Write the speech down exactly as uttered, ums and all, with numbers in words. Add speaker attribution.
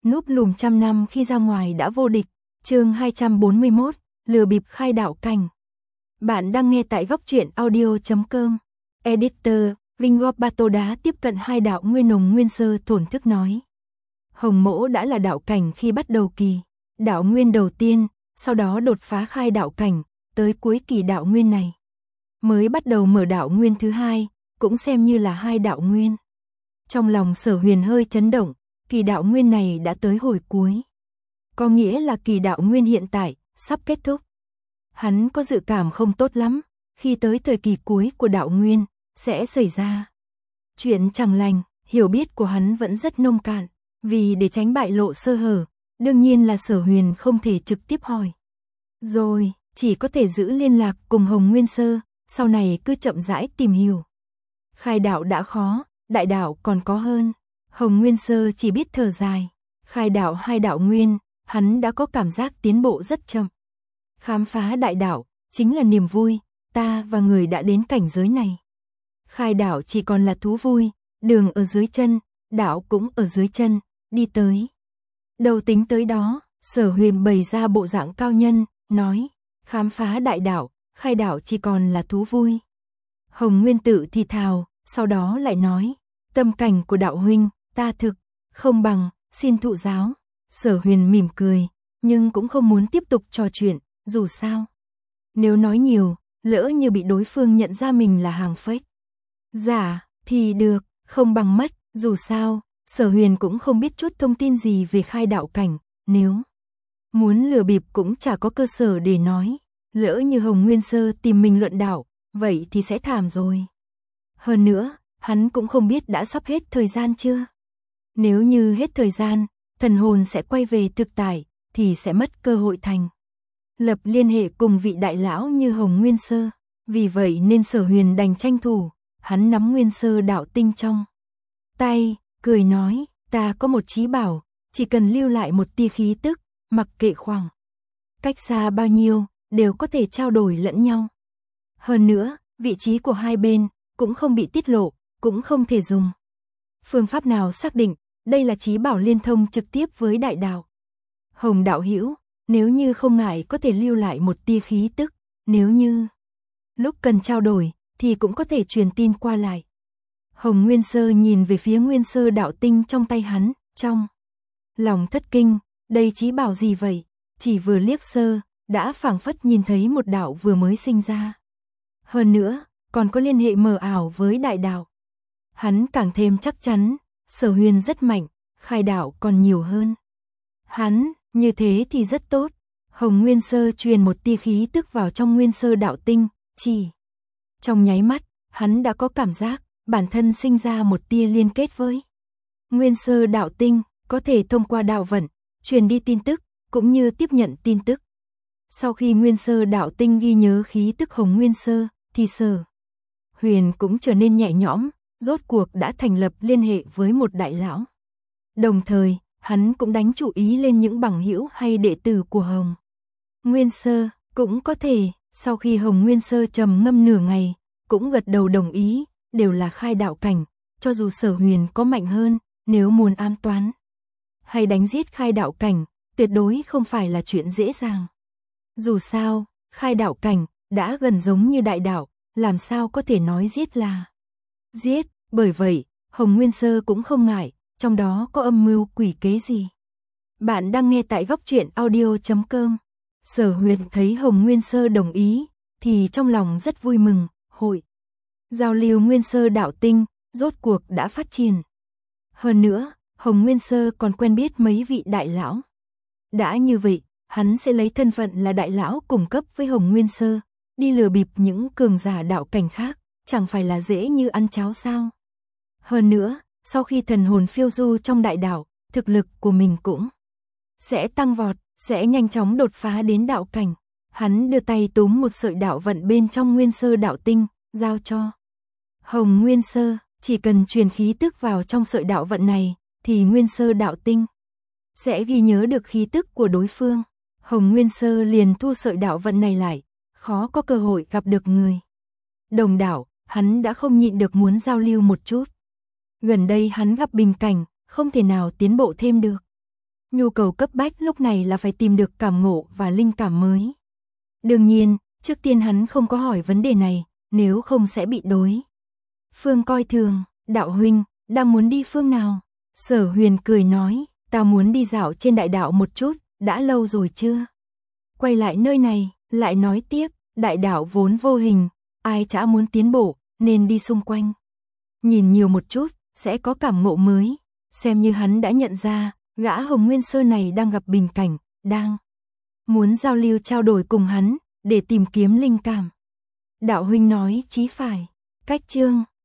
Speaker 1: Núp lùm trăm năm khi ra ngoài đã vô địch. Chương hai trăm bốn mươi mốt, lừa bịp khai đạo cảnh. Bạn đang nghe tại góc truyện audio chấm com. Editor, Vingorbato đã tiếp cận hai đạo nguyên nồng nguyên sơ thổn thức nói. Hồng Mỗ đã là đạo cảnh khi bắt đầu kỳ, đạo nguyên đầu tiên, sau đó đột phá khai đạo cảnh, tới cuối kỳ đạo nguyên này. Mới bắt đầu mở đạo nguyên thứ hai, cũng xem như là hai đạo nguyên. Trong lòng Sở Huyền hơi chấn động, kỳ đạo nguyên này đã tới hồi cuối. Có nghĩa là kỳ đạo nguyên hiện tại, sắp kết thúc. Hắn có dự cảm không tốt lắm, khi tới thời kỳ cuối của đạo nguyên, sẽ xảy ra chuyện chẳng lành. Hiểu biết của hắn vẫn rất nông cạn, vì để tránh bại lộ sơ hở, đương nhiên là Sở Huyền không thể trực tiếp hỏi. Rồi, chỉ có thể giữ liên lạc cùng Hồng Nguyên Sơ, sau này cứ chậm rãi tìm hiểu. Khai đạo đã khó, đại đạo còn có hơn. Hồng Nguyên Sơ chỉ biết thở dài. Khai đạo hai đạo nguyên, hắn đã có cảm giác tiến bộ rất chậm. Khám phá đại đạo, chính là niềm vui, ta và người đã đến cảnh giới này. Khai đạo chỉ còn là thú vui, đường ở dưới chân, đạo cũng ở dưới chân, đi tới. Đầu tính tới đó, Sở Huyền bày ra bộ dạng cao nhân, nói, khám phá đại đạo, khai đạo chỉ còn là thú vui. Hồng Nguyên tự thì thào, sau đó lại nói, tâm cảnh của đạo huynh, ta thực, không bằng, xin thụ giáo. Sở Huyền mỉm cười, nhưng cũng không muốn tiếp tục trò chuyện, dù sao. Nếu nói nhiều, lỡ như bị đối phương nhận ra mình là hàng fake. Giả, thì được, không bằng mất, dù sao, Sở Huyền cũng không biết chút thông tin gì về khai đạo cảnh, nếu muốn lừa bịp cũng chả có cơ sở để nói. Lỡ như Hồng Nguyên Sơ tìm mình luận đạo, vậy thì sẽ thảm rồi. Hơn nữa, hắn cũng không biết đã sắp hết thời gian chưa. Nếu như hết thời gian, thần hồn sẽ quay về thực tại, thì sẽ mất cơ hội thành lập liên hệ cùng vị đại lão như Hồng Nguyên Sơ. Vì vậy nên Sở Huyền đành tranh thủ, hắn nắm Nguyên Sơ đạo tinh trong tay, cười nói, ta có một chí bảo, chỉ cần lưu lại một tia khí tức, mặc kệ khoảng cách xa bao nhiêu, đều có thể trao đổi lẫn nhau. Hơn nữa, vị trí của hai bên cũng không bị tiết lộ, cũng không thể dùng phương pháp nào xác định, đây là chí bảo liên thông trực tiếp với đại đạo. Hồng đạo hữu, nếu như không ngại có thể lưu lại một tia khí tức, nếu như lúc cần trao đổi thì cũng có thể truyền tin qua lại. Hồng Nguyên Sơ nhìn về phía Nguyên Sơ đạo tinh trong tay hắn, trong lòng thất kinh, đây chí bảo gì vậy? Chỉ vừa liếc sơ, đã phảng phất nhìn thấy một đạo vừa mới sinh ra. Hơn nữa, còn có liên hệ mờ ảo với đại đạo. Hắn càng thêm chắc chắn, Sở Huyền rất mạnh, khai đạo còn nhiều hơn. Hắn, như thế thì rất tốt. Hồng Nguyên Sơ truyền một tia khí tức vào trong Nguyên Sơ đạo tinh, chỉ trong nháy mắt, hắn đã có cảm giác bản thân sinh ra một tia liên kết với Nguyên Sơ đạo tinh, có thể thông qua đạo vận, truyền đi tin tức, cũng như tiếp nhận tin tức. Sau khi Nguyên Sơ đạo tinh ghi nhớ khí tức Hồng Nguyên Sơ, thì Sở Huyền cũng trở nên nhẹ nhõm, rốt cuộc đã thành lập liên hệ với một đại lão. Đồng thời, hắn cũng đánh chú ý lên những bằng hữu hay đệ tử của Hồng Nguyên Sơ, cũng có thể, sau khi Hồng Nguyên Sơ trầm ngâm nửa ngày, cũng gật đầu đồng ý, đều là khai đạo cảnh, cho dù Sở Huyền có mạnh hơn, nếu muốn ám toán hay đánh giết khai đạo cảnh, tuyệt đối không phải là chuyện dễ dàng. Dù sao, khai đạo cảnh đã gần giống như đại đạo, làm sao có thể nói giết là giết, bởi vậy, Hồng Nguyên Sơ cũng không ngại, trong đó có âm mưu quỷ kế gì. Bạn đang nghe tại góc truyện audio chấm com. Sở Huyền thấy Hồng Nguyên Sơ đồng ý, thì trong lòng rất vui mừng, hội giao lưu Nguyên Sơ đạo tinh, rốt cuộc đã phát triển. Hơn nữa, Hồng Nguyên Sơ còn quen biết mấy vị đại lão. Đã như vậy, hắn sẽ lấy thân phận là đại lão cùng cấp với Hồng Nguyên Sơ, đi lừa bịp những cường giả đạo cảnh khác, chẳng phải là dễ như ăn cháo sao. Hơn nữa, sau khi thần hồn phiêu du trong đại đạo, thực lực của mình cũng sẽ tăng vọt, sẽ nhanh chóng đột phá đến đạo cảnh. Hắn đưa tay túm một sợi đạo vận bên trong Nguyên Sơ đạo tinh, giao cho Hồng Nguyên Sơ, chỉ cần truyền khí tức vào trong sợi đạo vận này, thì Nguyên Sơ đạo tinh sẽ ghi nhớ được khí tức của đối phương. Hồng Nguyên Sơ liền thu sợi đạo vận này lại, khó có cơ hội gặp được người đồng đạo, hắn đã không nhịn được muốn giao lưu một chút. Gần đây hắn gặp bình cảnh, không thể nào tiến bộ thêm được. Nhu cầu cấp bách lúc này là phải tìm được cảm ngộ và linh cảm mới. Đương nhiên, trước tiên hắn không có hỏi vấn đề này, nếu không sẽ bị đối phương coi thường. Đạo huynh, đang muốn đi phương nào? Sở Huyền cười nói, ta muốn đi dạo trên đại đạo một chút, đã lâu rồi chưa? Quay lại nơi này, lại nói tiếp, đại đạo vốn vô hình, ai chả muốn tiến bộ, nên đi xung quanh. Nhìn nhiều một chút, sẽ có cảm ngộ mới. Xem như hắn đã nhận ra, gã Hồng Nguyên Sơn này đang gặp bình cảnh, đang muốn giao lưu trao đổi cùng hắn, để tìm kiếm linh cảm. Đạo huynh nói chí phải. Cách chương